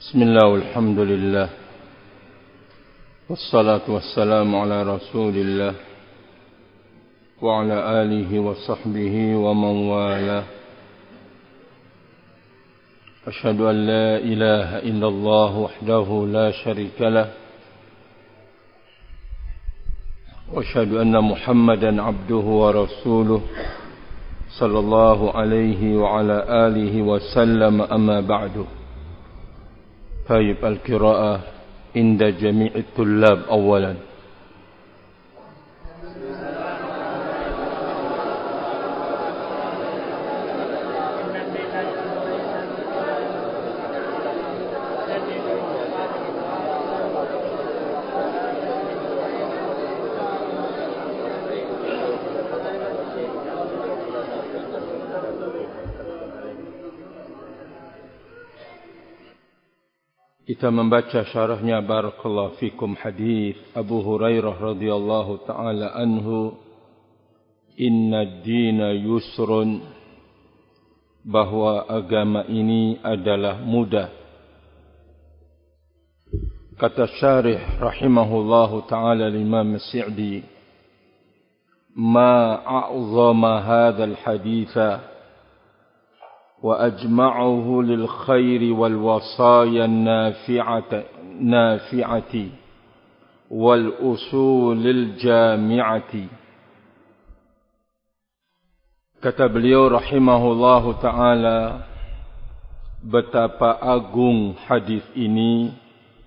بسم الله والحمد لله والصلاة والسلام على رسول الله وعلى آله وصحبه ومن والاه. أشهد أن لا إله إلا الله وحده لا شريك له وأشهد أن محمدا عبده ورسوله صلى الله عليه وعلى آله وسلم. أما بعد، طيب القراءة عند جميع الطلاب. أولا kita membaca syarahnya, barakallahu fikum, hadis Abu Hurairah radhiyallahu taala anhu, inna ad-dina yusrun, bahwa agama ini adalah mudah. Kata syarih rahimahullahu taala Imam As-Sa'di, ma a'zama hadzal haditsa وأجمعه للخير والوصايا النافعة والأصول الجامعة. Kata beliau rahimahullahu ta'ala, betapa agung hadis ini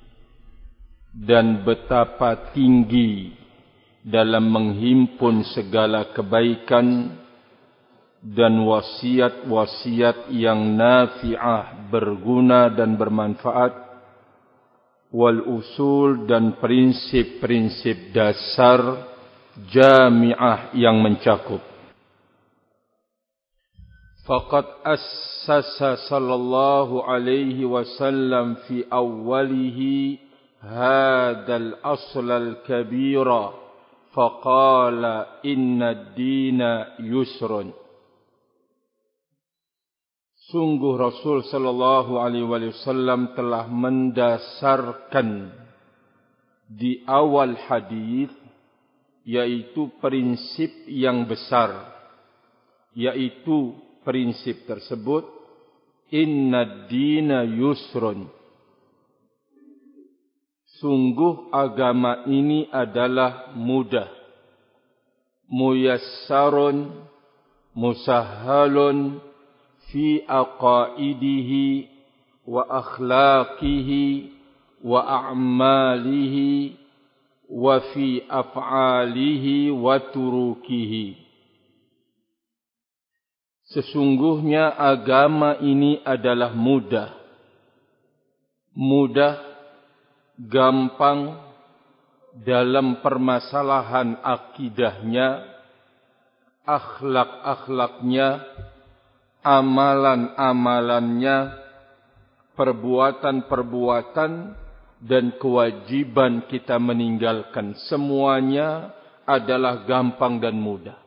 dan betapa tinggi dalam menghimpun segala kebaikan dan wasiat-wasiat yang nafi'ah, berguna dan bermanfaat, wal usul, dan prinsip-prinsip dasar jami'ah yang mencakup. Faqad assasa sallallahu alaihi wasallam fi awwalihi hadzal aslal kabira faqala inna ad-dina yusrun. Sungguh Rasul sallallahu alaihi wasallam telah mendasarkan di awal hadis, yaitu prinsip yang besar, yaitu prinsip tersebut, inna dina yusrun, sungguh agama ini adalah mudah, muyassarun, musahhalun fi aqaidihi wa akhlaqihi wa a'malihi wa fi af'alihi wa turukihi. Sesungguhnya agama ini adalah mudah, gampang dalam permasalahan akidahnya, akhlak-akhlaknya, amalan-amalannya, perbuatan-perbuatan, dan kewajiban kita meninggalkan. Semuanya adalah gampang dan mudah.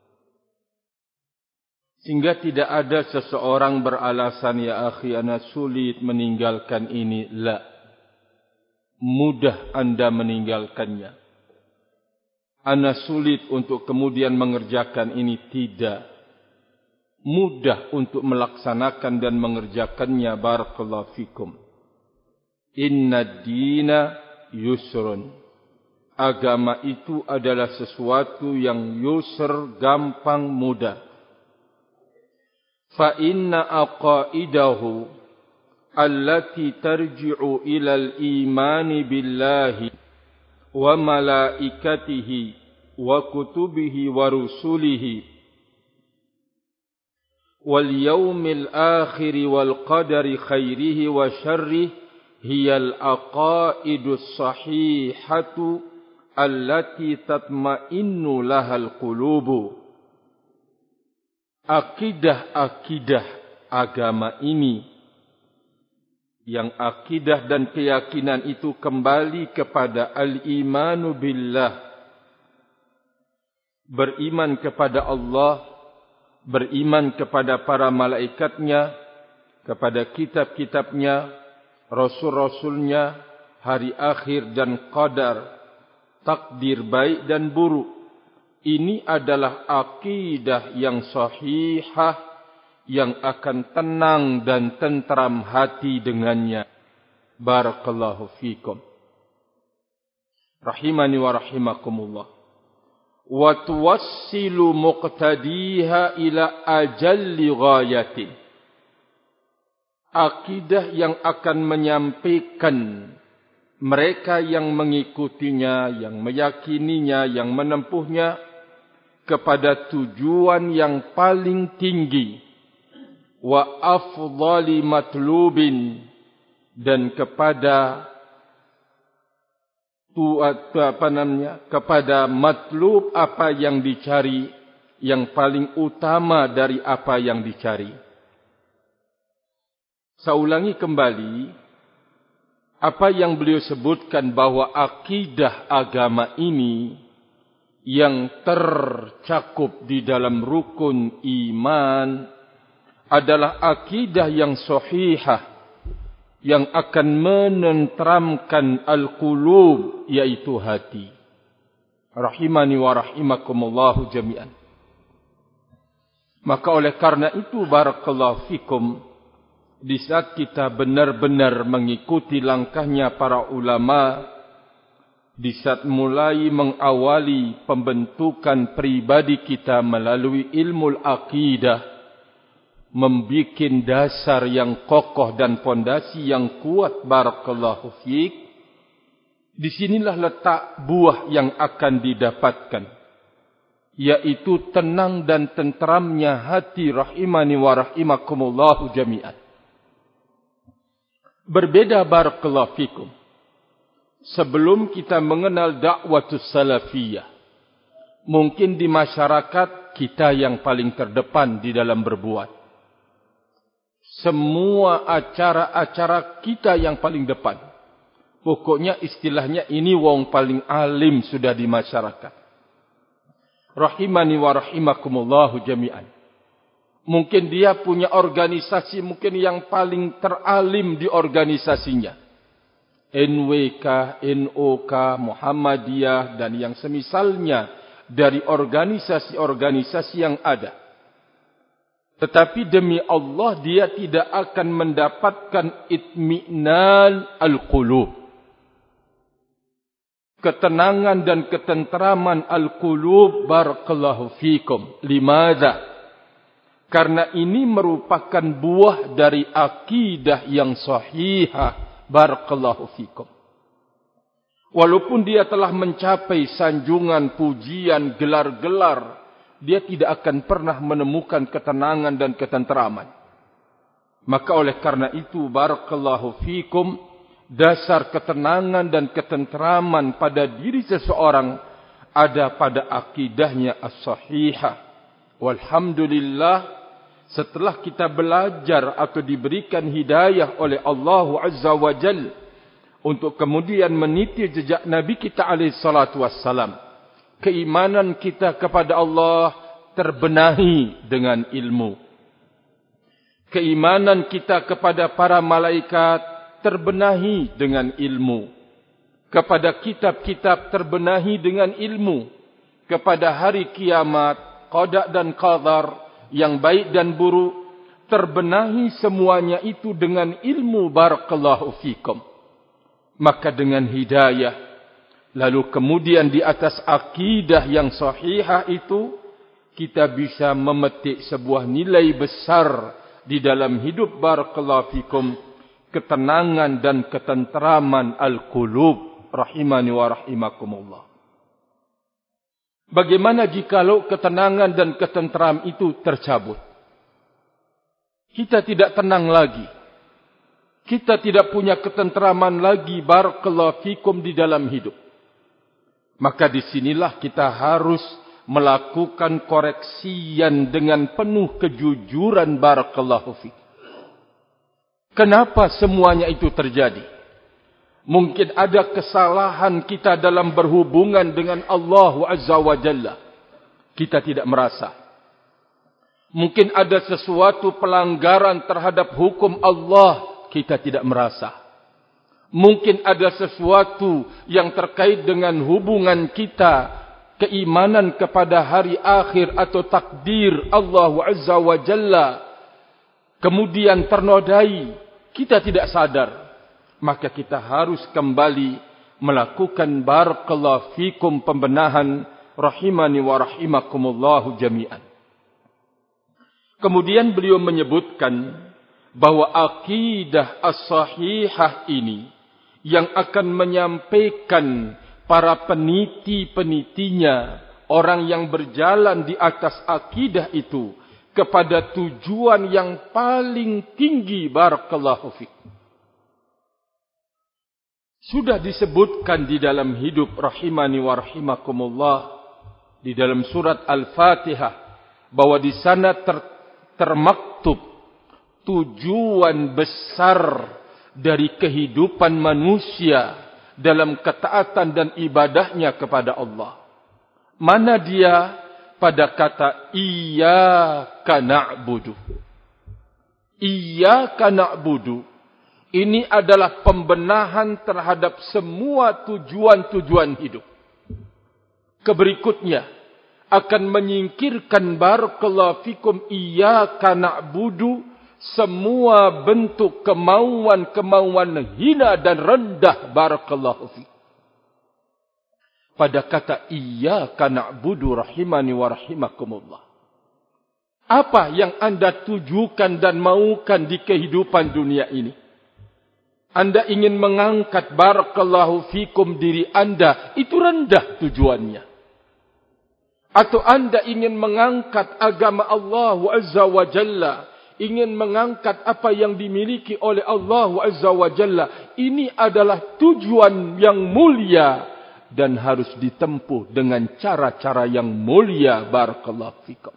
Sehingga tidak ada seseorang beralasan, ya akhi, ana sulit meninggalkan ini. La, mudah Anda meninggalkannya. Ana sulit untuk kemudian mengerjakan ini. Tidak, mudah untuk melaksanakan dan mengerjakannya. Barakallahu fikum. Inna dina yusrun, agama itu adalah sesuatu yang yusr, gampang, mudah. Fa inna aqaidahu allati tarji'u ila al-imani billahi wa malaikatihi wa kutubihi wa rusulihi واليوم الآخر والقدر خيره وشره هي العقائد الصحيحة التي تطمئن لها القلوب. Akidah-akidah agama ini, yang akidah dan keyakinan itu kembali kepada al-imanu billah, beriman kepada Allah, beriman kepada para malaikatnya, kepada kitab-kitabnya, Rasul-Rasulnya, hari akhir dan qadar, takdir baik dan buruk. Ini adalah akidah yang sahihah, yang akan tenang dan tentram hati dengannya. Barakallahu fikum. Rahimani wa rahimakumullah. Wa tuwassilu muqtadiha ila ajalli ghayatin. Akidah yang akan menyampaikan mereka yang mengikutinya, yang meyakininya, yang menempuhnya kepada tujuan yang paling tinggi, wa afdali matlubin, dan kepada kepada matlub, apa yang dicari, yang paling utama dari apa yang dicari. Saya ulangi kembali apa yang beliau sebutkan, bahwa akidah agama ini yang tercakup di dalam rukun iman adalah akidah yang sahihah, yang akan menenteramkan al-qulub, yaitu hati. Rahimani wa rahimakumullahu jami'an. Maka oleh karena itu, barakallahu fikum, di saat kita benar-benar mengikuti langkahnya para ulama, di saat mulai mengawali pembentukan pribadi kita melalui ilmu akidah, membuat dasar yang kokoh dan fondasi yang kuat, barakallahu fiik, disinilah letak buah yang akan didapatkan, yaitu tenang dan tenteramnya hati. Rahimani wa rahimakumullahu jami'an. Berbeda, barakallahu fikum, sebelum kita mengenal dakwatus salafiyah, mungkin di masyarakat kita yang paling terdepan di dalam berbuat. Semua acara-acara kita yang paling depan. Pokoknya istilahnya ini wong paling alim sudah di masyarakat. Rahimani wa rahimakumullahu jami'an. Mungkin dia punya organisasi mungkin yang paling teralim di organisasinya. NWK, NOK, Muhammadiyah dan yang semisalnya dari organisasi-organisasi yang ada. Tetapi demi Allah dia tidak akan mendapatkan itmi'nan al-qulub, ketenangan dan ketenteraman al-qulub. Barakallahu fikum. Limadha? Karena ini merupakan buah dari akidah yang sahihah. Barakallahu fikum. Walaupun dia telah mencapai sanjungan, pujian, gelar-gelar, dia tidak akan pernah menemukan ketenangan dan ketenteraman. Maka oleh karena itu, barakallahu fikum, dasar ketenangan dan ketenteraman pada diri seseorang ada pada akidahnya as-sahihah. Walhamdulillah, setelah kita belajar atau diberikan hidayah oleh Allah Azza wa Jal untuk kemudian meniti jejak Nabi kita alaihi salatu wassalam, keimanan kita kepada Allah terbenahi dengan ilmu. Keimanan kita kepada para malaikat terbenahi dengan ilmu. Kepada kitab-kitab terbenahi dengan ilmu. Kepada hari kiamat, qada dan qadar, yang baik dan buruk, terbenahi semuanya itu dengan ilmu. Barakallahu fikum. Maka dengan hidayah, lalu kemudian di atas akidah yang sahihah itu, kita bisa memetik sebuah nilai besar di dalam hidup. Barakallahu fikum. Ketenangan dan ketenteraman al-qulub. Rahimani wa rahimakumullah. Bagaimana jikalau ketenangan dan ketenteram itu tercabut? Kita tidak tenang lagi. Kita tidak punya ketenteraman lagi. Barakallahu fikum di dalam hidup. Maka disinilah kita harus melakukan koreksian dengan penuh kejujuran. Barakallahu fikum. Kenapa semuanya itu terjadi? Mungkin ada kesalahan kita dalam berhubungan dengan Allah Azza wa Jalla. Kita tidak merasa. Mungkin ada sesuatu pelanggaran terhadap hukum Allah. Kita tidak merasa. Mungkin ada sesuatu yang terkait dengan hubungan kita, keimanan kepada hari akhir atau takdir Allah Azza wa Jalla, kemudian ternodai, kita tidak sadar. Maka kita harus kembali melakukan barakallahu fikum pembenahan rahimani wa rahimakumullahu jami'an. Kemudian beliau menyebutkan bahwa akidah as-sahihah ini yang akan menyampaikan para peniti-penitinya, orang yang berjalan di atas akidah itu kepada tujuan yang paling tinggi, barakallahu fiik. Sudah disebutkan di dalam hidup rahimani wa rahimakumullah di dalam surat Al-Fatihah bahwa di sana termaktub tujuan besar dari kehidupan manusia dalam ketaatan dan ibadahnya kepada Allah. Mana dia? Pada kata iyyaka na'budu. Iyyaka na'budu. Ini adalah pembenahan terhadap semua tujuan-tujuan hidup. Keberikutnya akan menyingkirkan barakallahu fikum iyyaka na'budu semua bentuk kemauan-kemauan hina dan rendah, barakallahu fiik. Pada kata iyyaka na'budu rahimani wa rahimakumullah. Apa yang anda tujukan dan maukan di kehidupan dunia ini? Anda ingin mengangkat barakallahu fikum diri anda, itu rendah tujuannya. Atau anda ingin mengangkat agama Allah Azza wa Jalla, ingin mengangkat apa yang dimiliki oleh Allah Azza wa Jalla, ini adalah tujuan yang mulia dan harus ditempuh dengan cara-cara yang mulia, barakallahu fikum.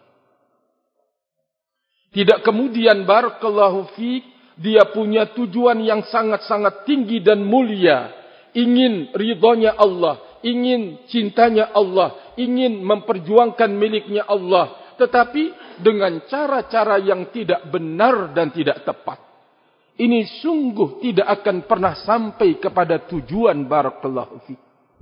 Tidak kemudian barakallahu fik dia punya tujuan yang sangat-sangat tinggi dan mulia, ingin ridhonya Allah, ingin cintanya Allah, ingin memperjuangkan miliknya Allah, tetapi dengan cara-cara yang tidak benar dan tidak tepat. Ini sungguh tidak akan pernah sampai kepada tujuan, barakallahu fiik.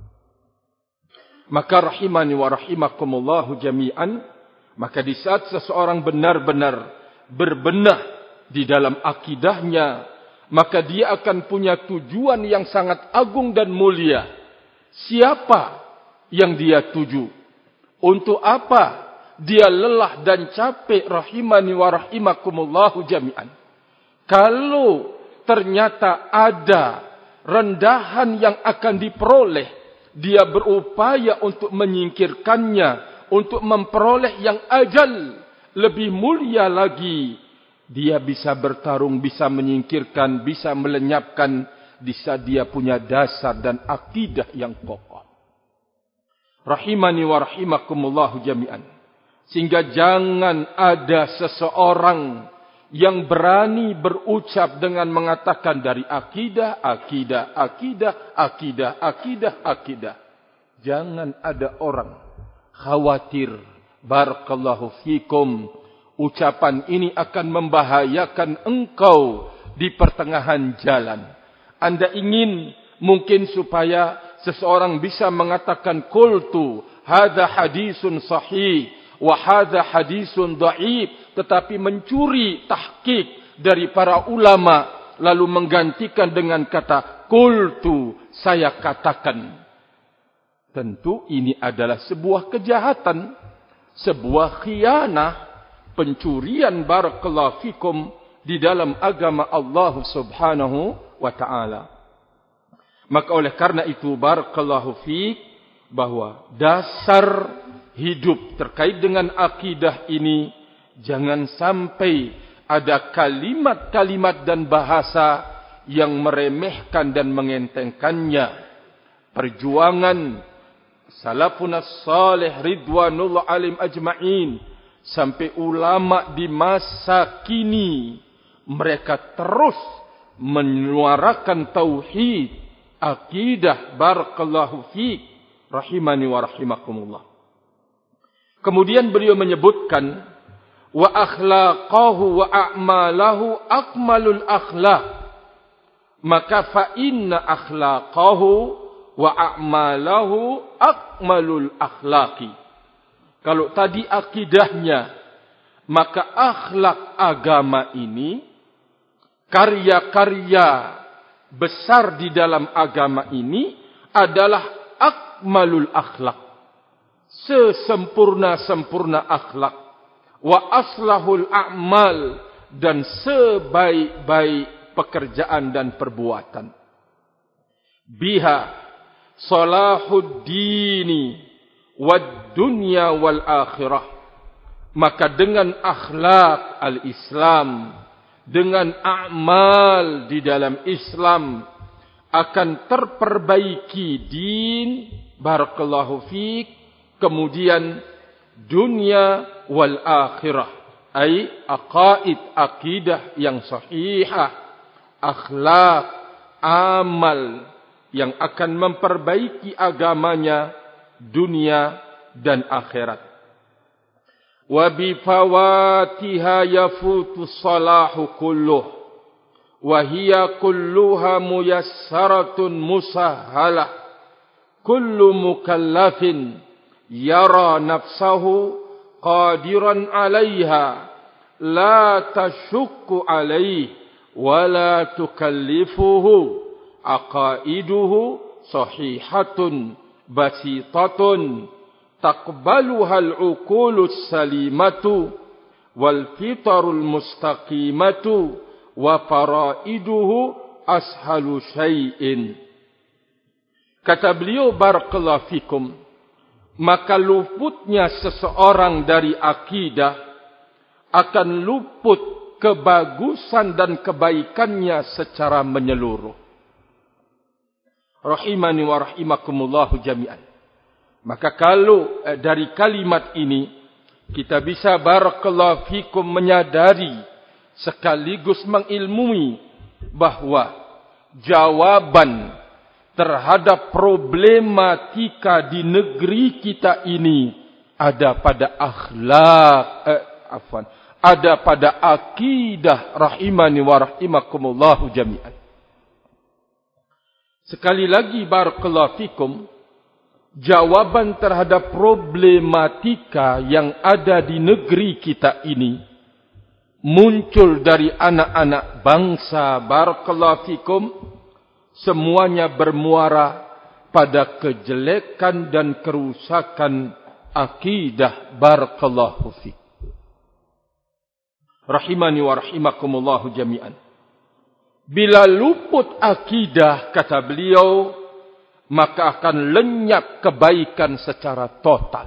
Maka rahimani wa rahimakumullahu jami'an, maka di saat seseorang benar-benar berbenah di dalam akidahnya, maka dia akan punya tujuan yang sangat agung dan mulia. Siapa yang dia tuju? Untuk apa dia lelah dan capek, rahimani wa rahimakumullahu jami'an? Kalau ternyata ada rendahan yang akan diperoleh, dia berupaya untuk menyingkirkannya, untuk memperoleh yang ajal, lebih mulia lagi. Dia bisa bertarung, bisa menyingkirkan, bisa melenyapkan, bisa dia punya dasar dan akidah yang kokoh. Rahimani wa rahimakumullahu jami'an. Sehingga jangan ada seseorang yang berani berucap dengan mengatakan dari akidah, akidah, akidah, akidah, akidah, akidah. Jangan ada orang khawatir, barakallahu fikum, ucapan ini akan membahayakan engkau di pertengahan jalan. Anda ingin mungkin supaya seseorang bisa mengatakan qultu hadza hadisun sahih wa hadza hadisun dhaif, tetapi mencuri tahqiq dari para ulama lalu menggantikan dengan kata qultu, saya katakan. Tentu ini adalah sebuah kejahatan, sebuah khianah, pencurian, barakallahu fikum, di dalam agama Allah Subhanahu wa taala. Maka oleh karena itu, barakallahu fik, bahwa dasar hidup terkait dengan akidah ini jangan sampai ada kalimat-kalimat dan bahasa yang meremehkan dan mengentengkannya. Perjuangan salafun as-salih ridwanullah alim ajma'in sampai ulama di masa kini, mereka terus menyuarakan tauhid, akidah, barakallahu fiik, rahimani wa rahimakumullah. Kemudian beliau menyebutkan wa akhlaqahu wa a'malahu akmalul akhlaq. maka fa inna akhlaqahu wa a'malahu akmalul akhlaqi. Kalau tadi akidahnya, maka akhlak agama ini, karya-karya besar di dalam agama ini adalah akmalul akhlak. Sesempurna-sempurna akhlak. Wa aslahul a'mal, dan sebaik-baik pekerjaan dan perbuatan. Biha salahuddini wad dunya wal akhirah. Maka dengan akhlak al-Islam, dengan amal di dalam Islam, akan terperbaiki din, barakallahu fiik, kemudian dunia wal akhirah, ay aqaid, akidah yang sahihah, akhlak, amal yang akan memperbaiki agamanya, dunia dan akhirat. Wa bi fawatiha yafutu salahu kulluh wa hiya kulluha muyassaratun musahhalah. Kullu mukallafin yara nafsahu qadiran 'alayha la tashukku 'alayhi wa la tukallifuhu aqaiduhu sahihatun basitatun taqbaluha al-uqulus salimatu wal fitarul mustaqimatu wa faraiduhu ashalu syai'in. Kata beliau, barakallahu fikum, maka luputnya seseorang dari akidah akan luput kebagusan dan kebaikannya secara menyeluruh. Rahimani wa rahimakumullahu jami'an. Maka kalau dari kalimat ini kita bisa barakallahu fikum menyadari sekaligus mengilmui bahwa jawaban terhadap problematika di negeri kita ini ada pada akhlak, ada pada akidah, rahimani wa rahimakumullahu jami'an. Sekali lagi barakallahu fikum, jawaban terhadap problematika yang ada di negeri kita ini muncul dari anak-anak bangsa, barakallahu fikum, semuanya bermuara pada kejelekan dan kerusakan akidah, barakallahu fikum. Rahimani wa rahimakumullahu jami'an. Bila luput akidah, kata beliau, maka akan lenyap kebaikan secara total.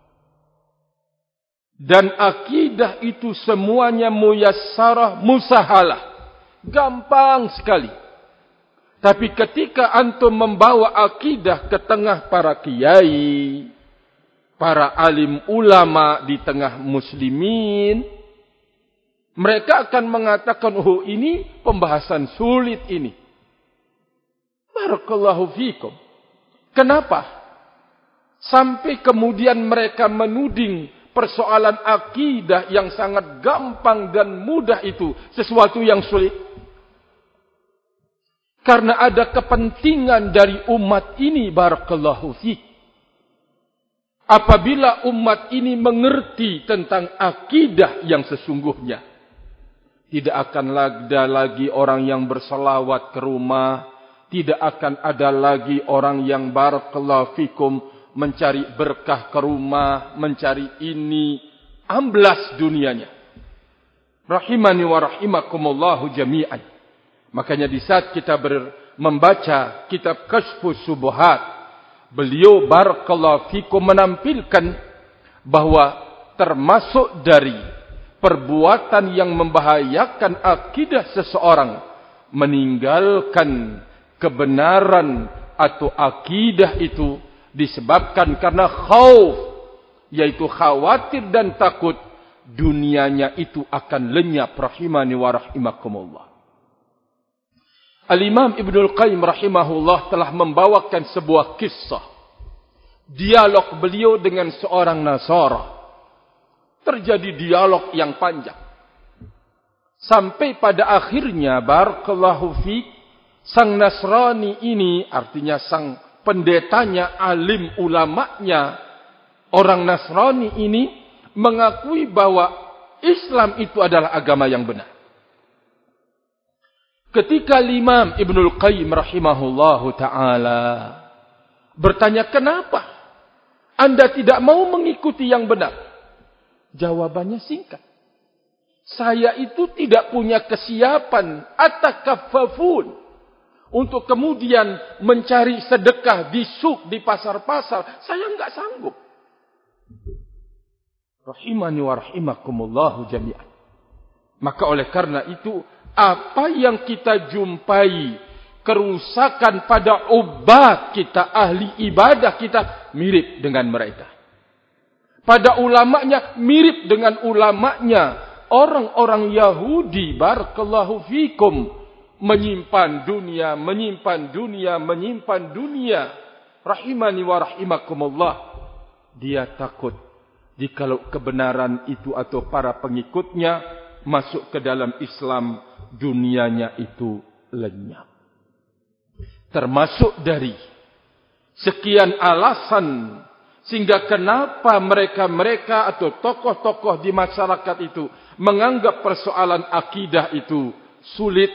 Dan akidah itu semuanya muyassarah, musahalah. Gampang sekali. Tapi ketika antum membawa akidah ke tengah para kiai, para alim ulama di tengah muslimin, mereka akan mengatakan, oh ini pembahasan sulit ini. Barakallahu fikum. Kenapa? Sampai kemudian mereka menuding persoalan akidah yang sangat gampang dan mudah itu sesuatu yang sulit. Karena ada kepentingan dari umat ini, barakallahu fikum. Apabila umat ini mengerti tentang akidah yang sesungguhnya, tidak akan ada lagi orang yang berselawat ke rumah. Tidak akan ada lagi orang yang barakallahu fikum mencari berkah ke rumah, mencari ini, amblas dunianya. Rahimani wa rahimakumullahu jami'an. Makanya di saat kita membaca kitab Kashfus Syubhat, beliau barakallahu fikum menampilkan bahwa termasuk dari perbuatan yang membahayakan akidah seseorang, meninggalkan kebenaran atau akidah itu disebabkan karena khauf, yaitu khawatir dan takut dunianya itu akan lenyap. Rahimani wa rahimakumullah. Al-Imam Ibnul Qayyim rahimahullah telah membawakan sebuah kisah dialog beliau dengan seorang Nasara. Terjadi dialog yang panjang. Sampai pada akhirnya, barakallahu fiik, sang Nasrani ini, artinya sang pendetanya, alim ulamanya, orang Nasrani ini mengakui bahwa Islam itu adalah agama yang benar. Ketika Imam Ibnul Qayyim rahimahullahu ta'ala bertanya, kenapa Anda tidak mau mengikuti yang benar? Jawabannya singkat. Saya itu tidak punya kesiapan atakaffafun untuk kemudian mencari sedekah di suk, di pasar-pasar. Saya enggak sanggup. Rahimani wa rahimakumullahu jami'an. Maka oleh karena itu, apa yang kita jumpai, kerusakan pada ubat kita, ahli ibadah kita, mirip dengan mereka. Pada ulamanya, mirip dengan ulamanya. Orang-orang Yahudi, barakallahu fikum, menyimpan dunia, menyimpan dunia, menyimpan dunia. Rahimani wa rahimakumullah. Dia takut jikalau kebenaran itu atau para pengikutnya masuk ke dalam Islam, dunianya itu lenyap. Termasuk dari sekian alasan sehingga kenapa mereka-mereka atau tokoh-tokoh di masyarakat itu menganggap persoalan akidah itu sulit.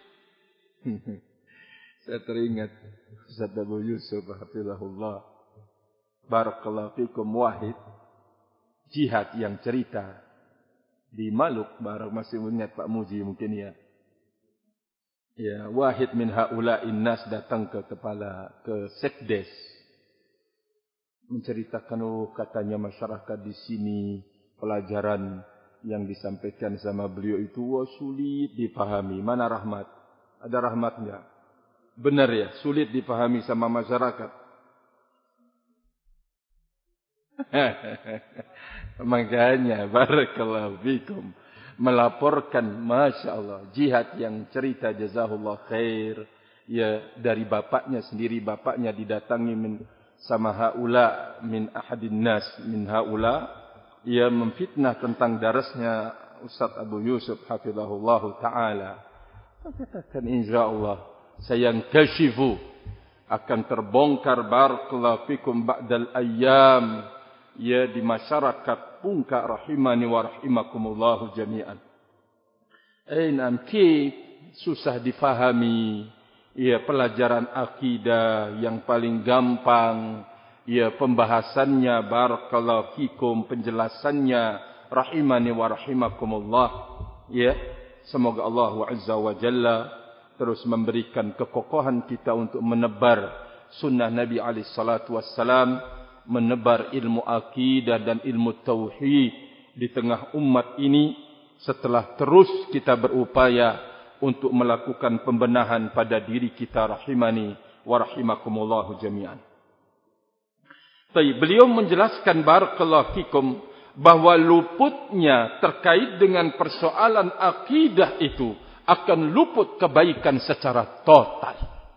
Saya teringat Ustaz Abu Yusuf hafizahullah, barakallahu fikum, Wahid Jihad yang cerita di Maluk, barang masih ingat Pak Muji mungkin ya. Ya, Wahid min haula'in nas datang ke Sekdes menceritakan, katanya masyarakat di sini pelajaran yang disampaikan sama beliau itu sulit dipahami. Mana rahmat? Ada rahmat enggak? Benar ya, sulit dipahami sama masyarakat. Makanya barakallahu fikum melaporkan, Masya Allah, Jihad yang cerita jazahullah khair, ya, dari bapaknya sendiri. Bapaknya didatangi sama haula min ahadin nas min haula, ia memfitnah tentang darasnya Ustaz Abu Yusuf hafizahullah ta'ala. Katakan insyaallah sayang kashifu, akan terbongkar barakallahu fikum ba'dal ayyam, ya, di masyarakat pungka, rahimani wa rahimakumullahu jami'an. Susah difahami. Ya, pelajaran akidah yang paling gampang, ya, pembahasannya barakallahu fikum, penjelasannya rahimani wa rahimakumullah. Ya, semoga Allah Azza wa Jalla terus memberikan kekokohan kita untuk menebar sunnah Nabi alaihi salatu wassalam, menebar ilmu akidah dan ilmu tauhid di tengah umat ini, setelah terus kita berupaya untuk melakukan pembenahan pada diri kita, rahimani wa rahimakumullahu jami'an. Beliau menjelaskan barakallahu fikum bahwa luputnya terkait dengan persoalan akidah itu akan luput kebaikan secara total.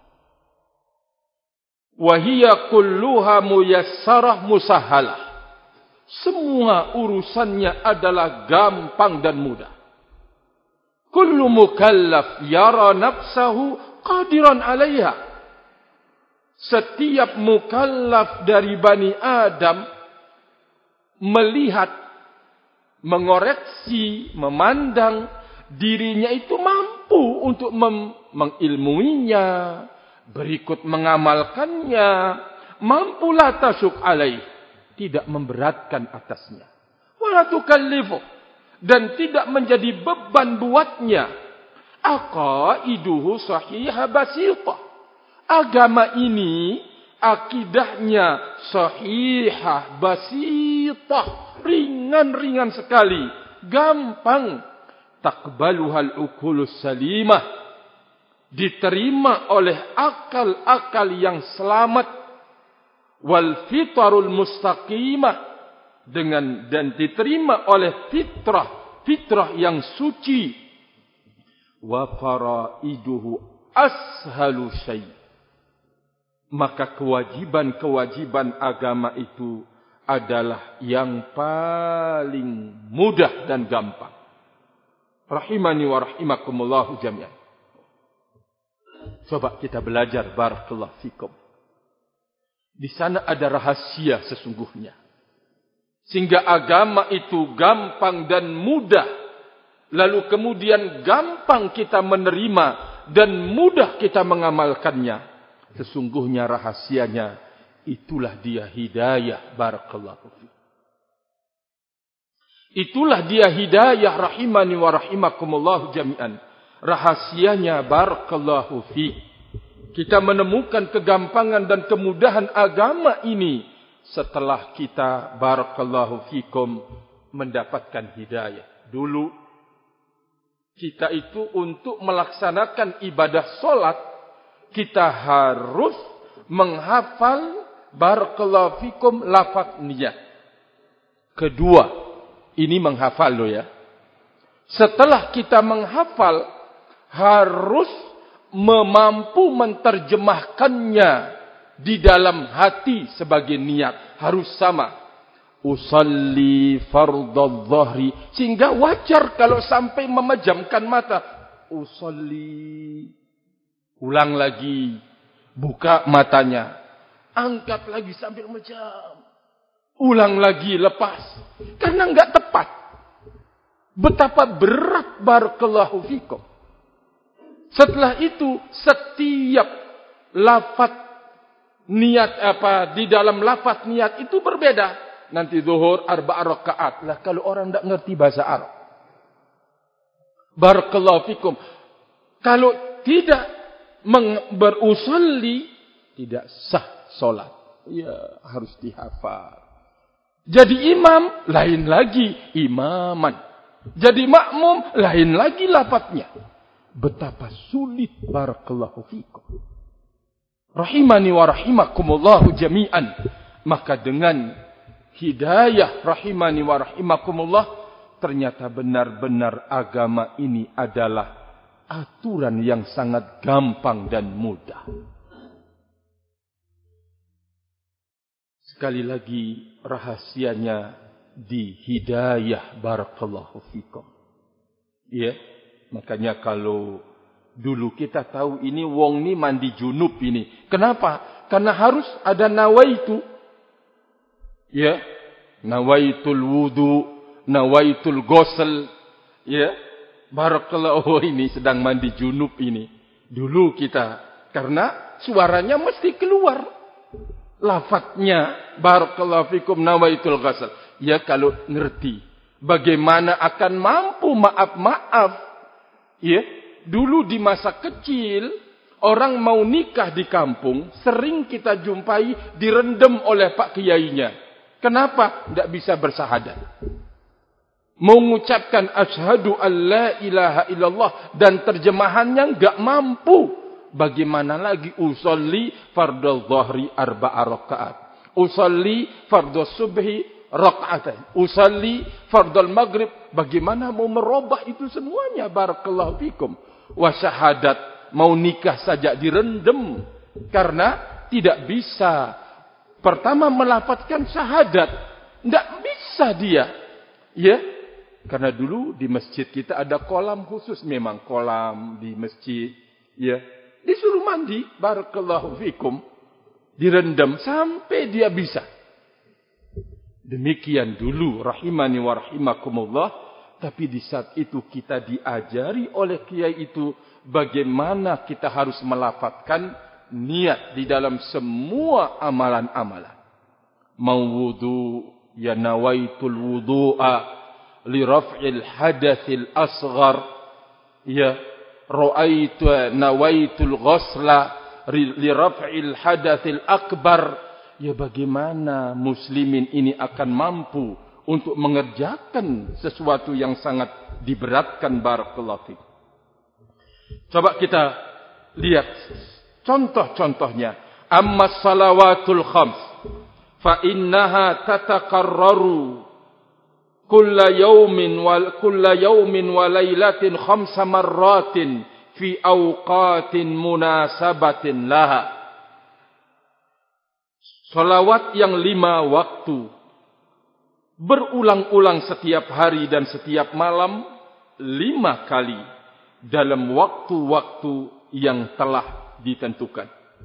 Wa hiya kulluha muyassarah musahhalah. Semua urusannya adalah gampang dan mudah. Kullu mukallaf yara nafsahu qadiran 'alaiha. Setiap mukallaf dari Bani Adam melihat, mengoreksi, memandang dirinya itu mampu untuk mengilmuinya, berikut mengamalkannya, mampu la tasyuk alaih, tidak memberatkan atasnya. Wala tukallifu, dan tidak menjadi beban buatnya. Aqaiduhu sahihah basitah. Agama ini akidahnya sahihah basitah, ringan-ringan sekali, gampang. Taqbaluhal ukulus salimah, diterima oleh akal-akal yang selamat. Wal fitarul mustaqimah, dan diterima oleh fitrah yang suci. Wa faraiduhu ashalu syai', maka kewajiban-kewajiban agama itu adalah yang paling mudah dan gampang. Rahimani wa rahimakumullahu jami'an. Coba kita belajar, barakallahu fikum. Di sana ada rahasia sesungguhnya. Sehingga agama itu gampang dan mudah. Lalu kemudian gampang kita menerima dan mudah kita mengamalkannya. Sesungguhnya rahasianya, itulah dia hidayah, barakallahu fikum. Itulah dia hidayah, rahimani wa rahimakumullah jami'an. Rahasianya, barakallahu fiik, kita menemukan kegampangan dan kemudahan agama ini setelah kita, barakallahu fikum, mendapatkan hidayah. Dulu kita itu untuk melaksanakan ibadah solat, kita harus menghafal, barakallahu fikum, lafaz niyat. Kedua, ini menghafal loh ya. Setelah kita menghafal, harus mampu menerjemahkannya di dalam hati sebagai niat. Harus sama. Usalli fardadh dhahri. Sehingga wajar kalau sampai memejamkan mata. Usalli. Ulang lagi. Buka matanya. Angkat lagi sambil memejam. Ulang lagi, lepas. Karena enggak tepat. Betapa berat, barakallahu fikum. Setelah itu, setiap lafaz niat di dalam lafaz niat itu berbeda. Nanti zuhur 4 rakaat. Lah kalau orang tidak ngerti bahasa Arab. Barakallahu fikum. Kalau tidak berusalli, tidak sah solat. Ya, harus dihafal. Jadi imam, lain lagi imaman. Jadi makmum, lain lagi lafaznya. Betapa sulit, barakallahu fikum. Rahimani wa rahimakumullahu jami'an. Maka dengan hidayah, rahimani wa rahimakumullah, ternyata benar-benar agama ini adalah aturan yang sangat gampang dan mudah. Sekali lagi, rahasianya di hidayah, barakallahu fikum. Ya. Makanya kalau dulu kita tahu ini wong ni mandi junub ini. Kenapa? Karena harus ada nawaitu. Ya. Nawaitul wudu, nawaitul ghusl. Ya. Barakallahu, ini sedang mandi junub ini. Dulu kita, karena suaranya mesti keluar. Lafadznya, barakallahu fikum, nawaitul ghusl. Ya, kalau ngerti bagaimana akan mampu maaf-maaf. Ya, dulu di masa kecil, orang mau nikah di kampung, sering kita jumpai direndam oleh pak kiainya. Kenapa? Tidak bisa bersahadat. Mengucapkan asyhadu an la ilaha illallah dan terjemahannya enggak mampu. Bagaimana lagi usolli fardhu dhahri 4 rakaat. Usolli fardhu subhi raka'atain. Usalli fardhu maghrib. Bagaimana mau merubah itu semuanya, barakallahu fikum. Wa syahadat, mau nikah saja direndam. Karena tidak bisa pertama melafazkan syahadat. Tidak bisa dia. Ya. Karena dulu di masjid kita ada kolam khusus, memang kolam di masjid. Ya. Disuruh mandi, barakallahu fikum. Direndam sampai dia bisa. Demikian dulu, rahimani wa rahimakumullah. Tapi di saat itu kita diajari oleh kiai itu bagaimana kita harus melafazkan niat di dalam semua amalan-amalan. Mau wudu, ya nawaitul wudu'a li raf'il hadatsil asghar. Ya, nawaitul ghusla li raf'il hadatsil akbar. Ya, bagaimana muslimin ini akan mampu untuk mengerjakan sesuatu yang sangat diberatkan, barakallahu fiik. Coba kita lihat contoh-contohnya. Amma salawatul khams fa innaha tataqarraru kulla yawmin wa lailatin 5 marratin fi awqatin munasabatin laha. Salawat yang 5 waktu berulang-ulang setiap hari dan setiap malam 5 kali dalam waktu-waktu yang telah ditentukan.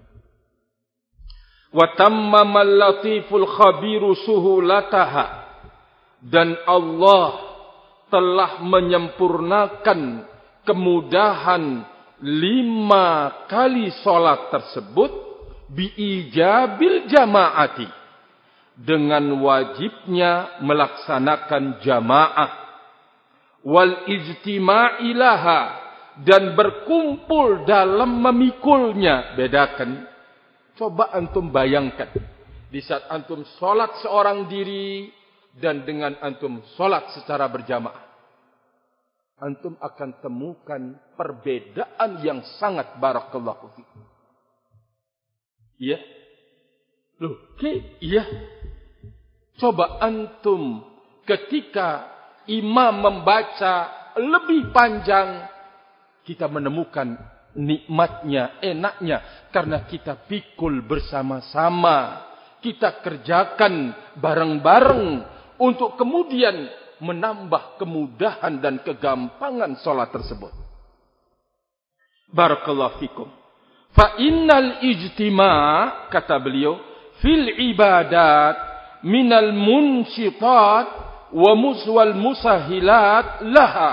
Wa tammamal latiful khabiru suhulataha, dan Allah telah menyempurnakan kemudahan 5 kali solat tersebut biijabil jamaati, dengan wajibnya melaksanakan jamaah, wal ijtima'i laha, dan berkumpul dalam memikulnya. Bedakan. Coba antum bayangkan, di saat antum solat seorang diri dan dengan antum solat secara berjamaah, antum akan temukan perbedaan yang sangat barakallahu fikum. Iya? Loh, iya. Coba antum ketika imam membaca lebih panjang, kita menemukan nikmatnya, enaknya, karena kita pikul bersama-sama, kita kerjakan bareng-bareng untuk kemudian menambah kemudahan dan kegampangan solat tersebut. Barakallahu fikum. Fa innal ijtima', kata beliau, fil ibadat minal munsyitat wa muswal musahilat laha.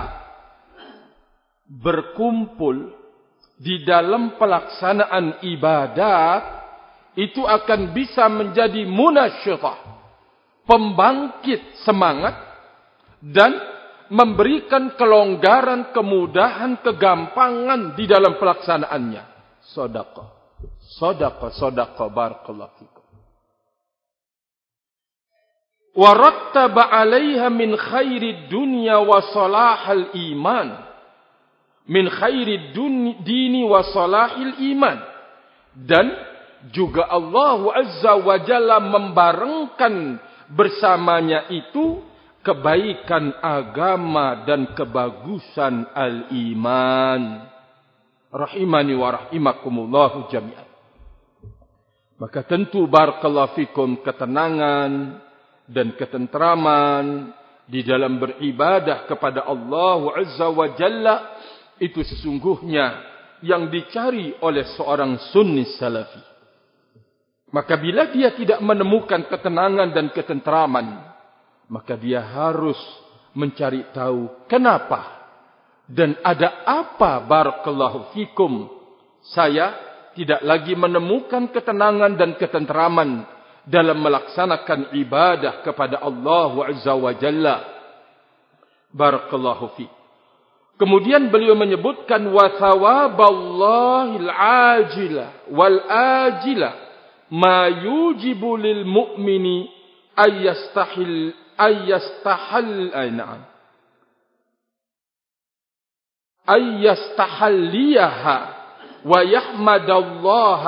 Berkumpul di dalam pelaksanaan ibadat itu akan bisa menjadi munasyidah, pembangkit semangat, dan memberikan kelonggaran, kemudahan, kegampangan di dalam pelaksanaannya. Sedekah, sedekah, sedekah, barakallahu fikum. Wa rattaba 'alaiha min khairid dunya wa salahil iman. Min khairid dini wa salahil iman. Dan juga Allah Azza wa Jalla membarengkan bersamanya itu kebaikan agama dan kebagusan al-iman. Rahimani wa rahimakumullahu jami'an. Maka tentu barakallahu fikum, ketenangan dan ketentraman di dalam beribadah kepada Allah Azza wa Jalla itu sesungguhnya yang dicari oleh seorang sunni salafi. Maka bila dia tidak menemukan ketenangan dan ketentraman, maka dia harus mencari tahu kenapa dan ada apa barakallahu fikum saya tidak lagi menemukan ketenangan dan ketentraman dalam melaksanakan ibadah kepada Allah Azza wa Jalla. Barakallahu fikum. Kemudian beliau menyebutkan wa thawaballahil ajila wal ajila ma yujibu lil mu'mini ayyastahil ayyastahalliyaha wa yahmadallaha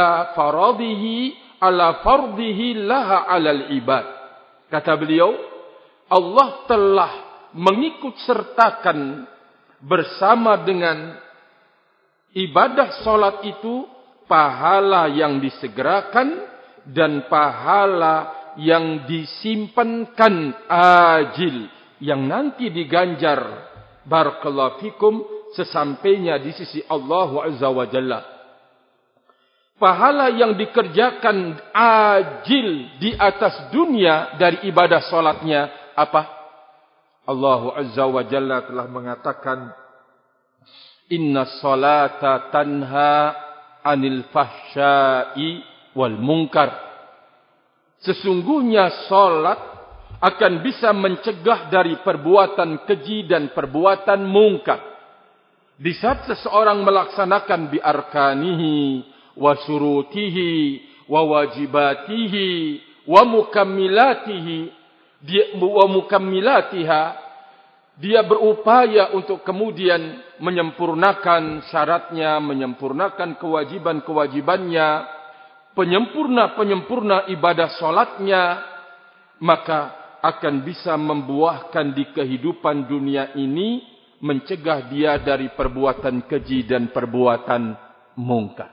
ala fardihi laha alal ibad. Kata beliau, Allah telah mengikut sertakan bersama dengan ibadah solat itu pahala yang disegerakan dan pahala yang disimpankan ajil yang nanti diganjar barakallahu fikum sesampainya di sisi Allah Azza wa Jalla. Pahala yang dikerjakan ajil di atas dunia dari ibadah solatnya apa? Allah Azza wa Jalla telah mengatakan, Inna salata tanha anil fahsya'i wal munkar. Sesungguhnya salat akan bisa mencegah dari perbuatan keji dan perbuatan mungkar. Di saat seseorang melaksanakan bi arkanihi wa syurutihi wa wajibatihi wa mukammilatihi wa mukammilatiha, dia berupaya untuk kemudian menyempurnakan syaratnya, menyempurnakan kewajiban-kewajibannya, penyempurna ibadah solatnya, maka akan bisa membuahkan di kehidupan dunia ini, mencegah dia dari perbuatan keji dan perbuatan mungkar.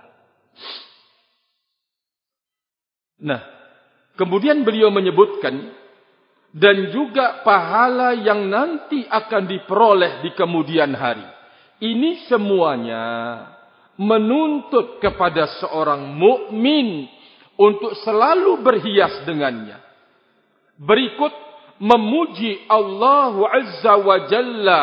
Nah, kemudian beliau menyebutkan, dan juga pahala yang nanti akan diperoleh di kemudian hari. Ini semuanya menuntut kepada seorang mukmin untuk selalu berhias dengannya. Berikut memuji Allah Azza wa Jalla.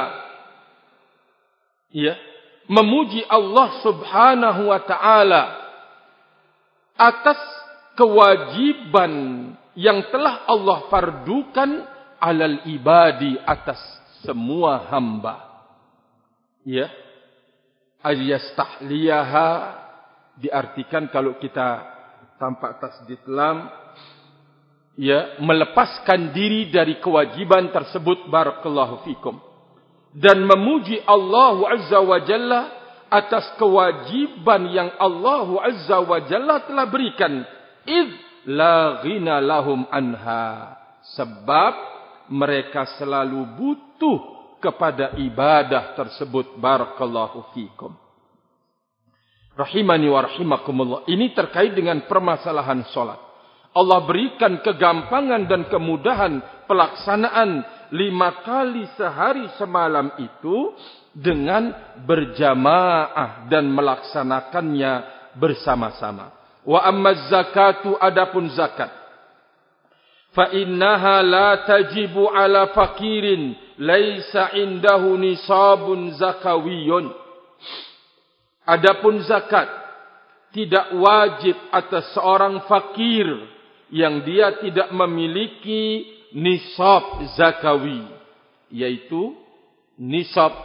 Ya, memuji Allah Subhanahu wa taala atas kewajiban yang telah Allah fardukan alal ibadi atas semua hamba. Ya. Ayastahliyaha diartikan kalau kita tampak tasdid lam, ya, melepaskan diri dari kewajiban tersebut, barakallahu fikum, dan memuji Allah Azza wa Jalla atas kewajiban yang Allah Azza wa Jalla telah berikan, id la ghina lahum anha, sebab mereka selalu butuh kepada ibadah tersebut, barakallahu fikum. Rahimani wa rahimakumullah. Ini terkait dengan permasalahan solat. Allah berikan kegampangan dan kemudahan pelaksanaan 5 kali sehari semalam itu dengan berjamaah dan melaksanakannya bersama-sama. Wa amma zakatu, adapun zakat, fa innaha la tajibu ala fakirin laisa indahu nisabun zakawiyun. Adapun zakat tidak wajib atas seorang fakir yang dia tidak memiliki nisab zakawi, yaitu nisab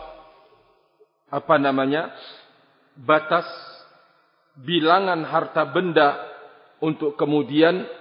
batas bilangan harta benda untuk kemudian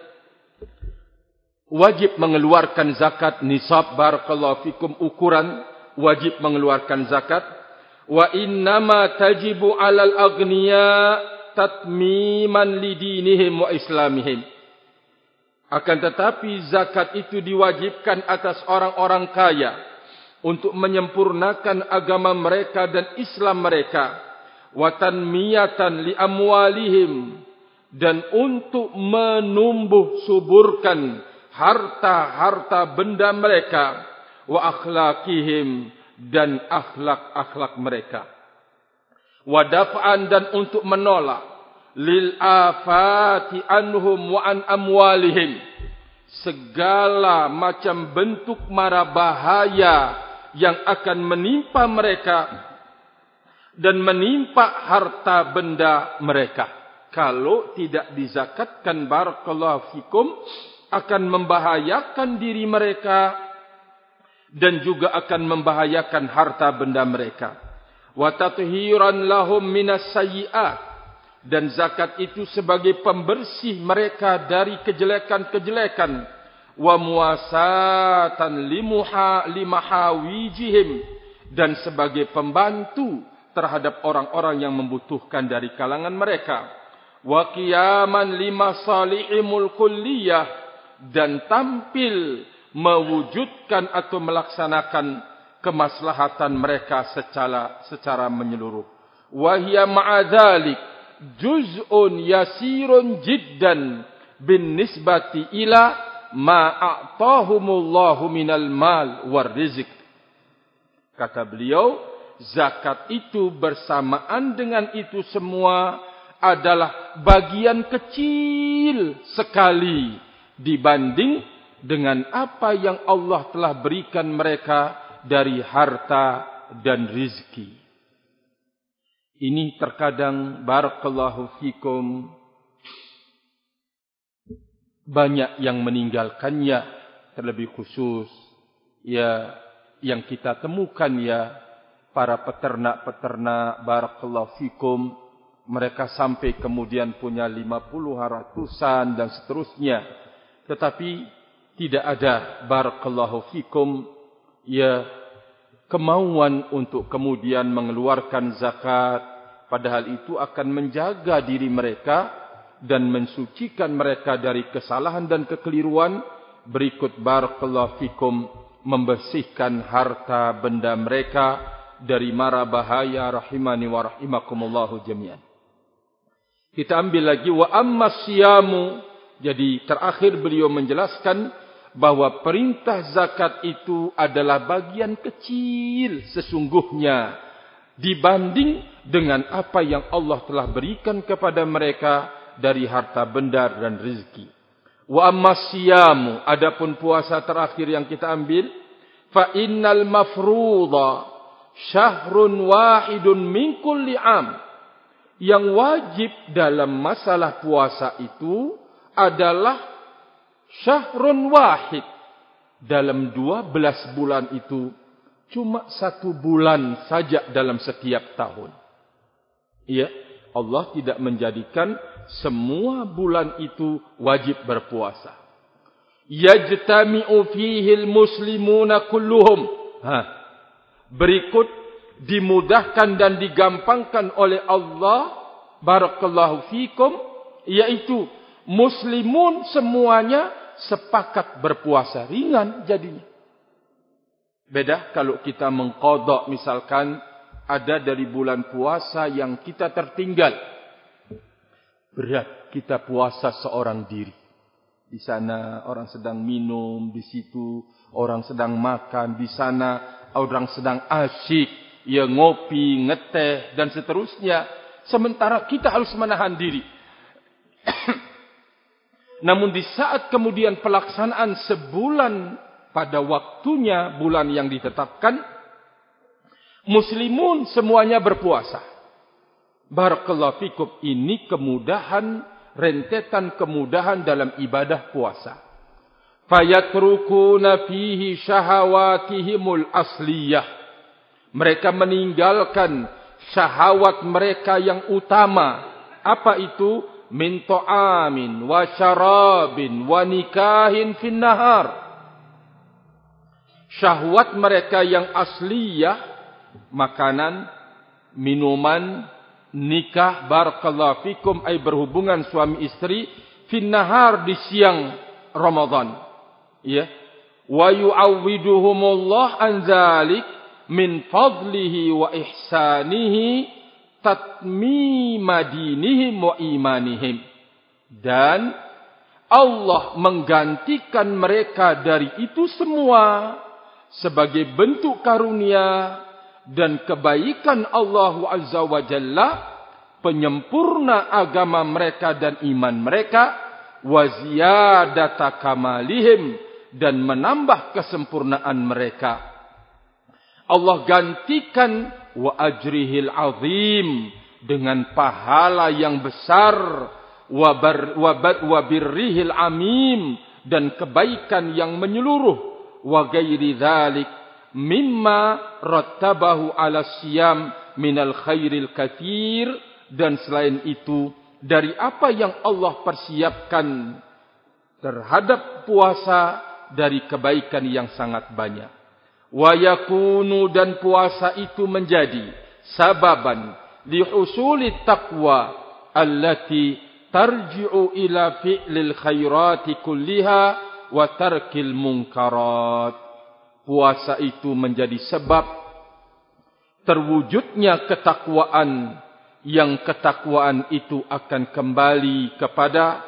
wajib mengeluarkan zakat. Nisab, barakallahu fikum, ukuran wajib mengeluarkan zakat. Wa innama tajibu alal aghniya tatmiman lidinihim wa islamihim. Akan tetapi zakat itu diwajibkan atas orang-orang kaya untuk menyempurnakan agama mereka dan Islam mereka. Wa tanmiyatan li amwalihim, dan untuk menumbuh suburkan harta-harta benda mereka, wa akhlaqihim, dan akhlak-akhlak mereka, wa daf'an, dan untuk menolak lil afati anhum wa an amwalihim, segala macam bentuk mara bahaya yang akan menimpa mereka dan menimpa harta benda mereka. Kalau tidak dizakatkan, barakallahu fikum, akan membahayakan diri mereka dan juga akan membahayakan harta benda mereka. Wa tathiran lahum minas sayyi'at, dan zakat itu sebagai pembersih mereka dari kejelekan-kejelekan. Wa muwasatan limahawijihim, dan sebagai pembantu terhadap orang-orang yang membutuhkan dari kalangan mereka. Wa qiyaman limasalihimul kulliyah, dan tampil mewujudkan atau melaksanakan kemaslahatan mereka secara menyeluruh. Wa hiya ma'adzalik juz'un yasirun jiddan bin nisbati ila ma a'tahumullahu minal mal war rizq. Kata beliau, zakat itu bersamaan dengan itu semua adalah bagian kecil sekali dibanding dengan apa yang Allah telah berikan mereka dari harta dan rizki. Ini terkadang, barakallahu fikum, banyak yang meninggalkannya, terlebih khusus ya yang kita temukan, ya, para peternak-peternak, barakallahu fikum, mereka sampai kemudian punya 50 ratusan dan seterusnya, tetapi tidak ada, barakallahu fikum, ya, kemauan untuk kemudian mengeluarkan zakat, padahal itu akan menjaga diri mereka dan mensucikan mereka dari kesalahan dan kekeliruan. Berikut, barakallahu fikum, membersihkan harta benda mereka dari mara bahaya, rahimani wa rahimakumullahu jami'an. Kita ambil lagi, wa amma siyamu. Jadi terakhir beliau menjelaskan bahwa perintah zakat itu adalah bagian kecil sesungguhnya dibanding dengan apa yang Allah telah berikan kepada mereka dari harta benda dan rezeki. Wa ammas siyamu, adapun puasa terakhir yang kita ambil, fa innal mafruḍa syahrun wahidun min kulli 'am. Yang wajib dalam masalah puasa itu adalah syahrun wahid. Dalam 12 bulan itu cuma 1 bulan saja dalam setiap tahun. Ya, Allah tidak menjadikan semua bulan itu wajib berpuasa. Yajtami'u fihi al-muslimuna kulluhum. Berikut dimudahkan dan digampangkan oleh Allah, barakallahu fikum, yaitu muslimun semuanya sepakat berpuasa. Ringan jadinya. Beda kalau kita mengqadha, misalkan ada dari bulan puasa yang kita tertinggal. Berat kita puasa seorang diri. Di sana orang sedang minum, di situ orang sedang makan, di sana orang sedang asyik, ya ngopi, ngeteh dan seterusnya. Sementara kita harus menahan diri. Namun di saat kemudian pelaksanaan sebulan pada waktunya, bulan yang ditetapkan, muslimun semuanya berpuasa. Barakallahu fikum, ini kemudahan, rentetan kemudahan dalam ibadah puasa. Fayatrukuna fihi syahawatihimul asliyah. Mereka meninggalkan syahwat mereka yang utama. Apa itu? Min ta'amin wa syarabin wa nikahin fin nahar. Syahwat mereka yang asliyah, makanan, minuman, nikah, barakallahu fikum, ay berhubungan suami istri, fin nahar, di siang Ramadan. Ya. Wa yu'awwiduhumullah an dzalik min fadlihi wa ihsanihi tatmima dinihim wa imanihim. Dan Allah menggantikan mereka dari itu semua sebagai bentuk karunia dan kebaikan Allah Azza wa Jalla, penyempurna agama mereka dan iman mereka, wa ziyadata kamalihim, dan menambah kesempurnaan mereka. Allah gantikan wa ajrihil azim, dengan pahala yang besar, wa birrihil amim, dan kebaikan yang menyeluruh, wa gairi dzalik mimma rattabahu ala siyam minal khairil katsir, dan selain itu dari apa yang Allah persiapkan terhadap puasa dari kebaikan yang sangat banyak. Wa yakunu, dan puasa itu menjadi sababan li husuli taqwa allati tarji'u ila fi'lil khairati kulliha wa tarkil munkarat. Puasa itu menjadi sebab terwujudnya ketakwaan, yang ketakwaan itu akan kembali kepada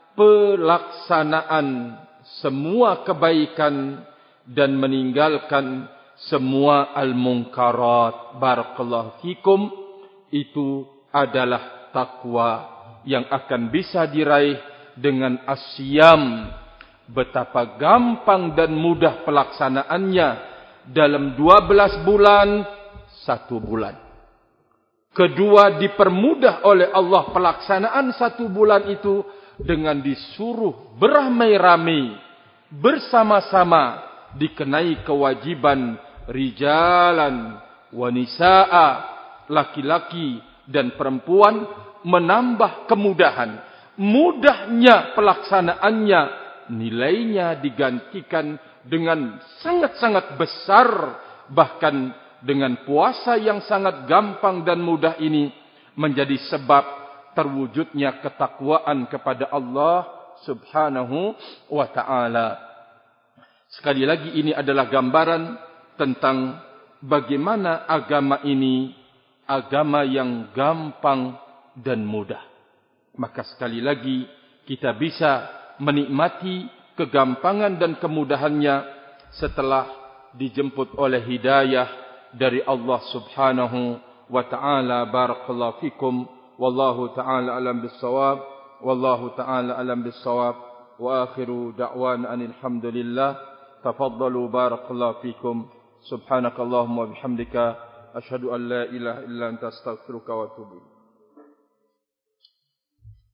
pelaksanaan semua kebaikan dan meninggalkan semua al-munkarat. Barakallahu fikum. Itu adalah takwa yang akan bisa diraih dengan asyam. Betapa gampang dan mudah pelaksanaannya. Dalam 12 bulan, 1 bulan. Kedua, dipermudah oleh Allah pelaksanaan 1 bulan itu dengan disuruh beramai-ramai, bersama-sama, dikenai kewajiban rijalan wa nisaa, laki-laki dan perempuan, menambah kemudahan. Mudahnya pelaksanaannya, nilainya digantikan dengan sangat-sangat besar. Bahkan dengan puasa yang sangat gampang dan mudah ini menjadi sebab terwujudnya ketakwaan kepada Allah Subhanahu wa ta'ala. Sekali lagi, ini adalah gambaran tentang bagaimana agama ini agama yang gampang dan mudah. Maka sekali lagi kita bisa menikmati kegampangan dan kemudahannya setelah dijemput oleh hidayah dari Allah Subhanahu wa ta'ala. Barakallahu fikum. Wallahu ta'ala alam bis-shawab. Wallahu ta'ala alam bis-shawab. Wa akhiru da'wan alhamdulillah. Tafaddalu barakallahu fikum. Subhanakallahumma bihamdika asyhadu an la ilaha illa anta astaghfiruka wa atubu ilaik.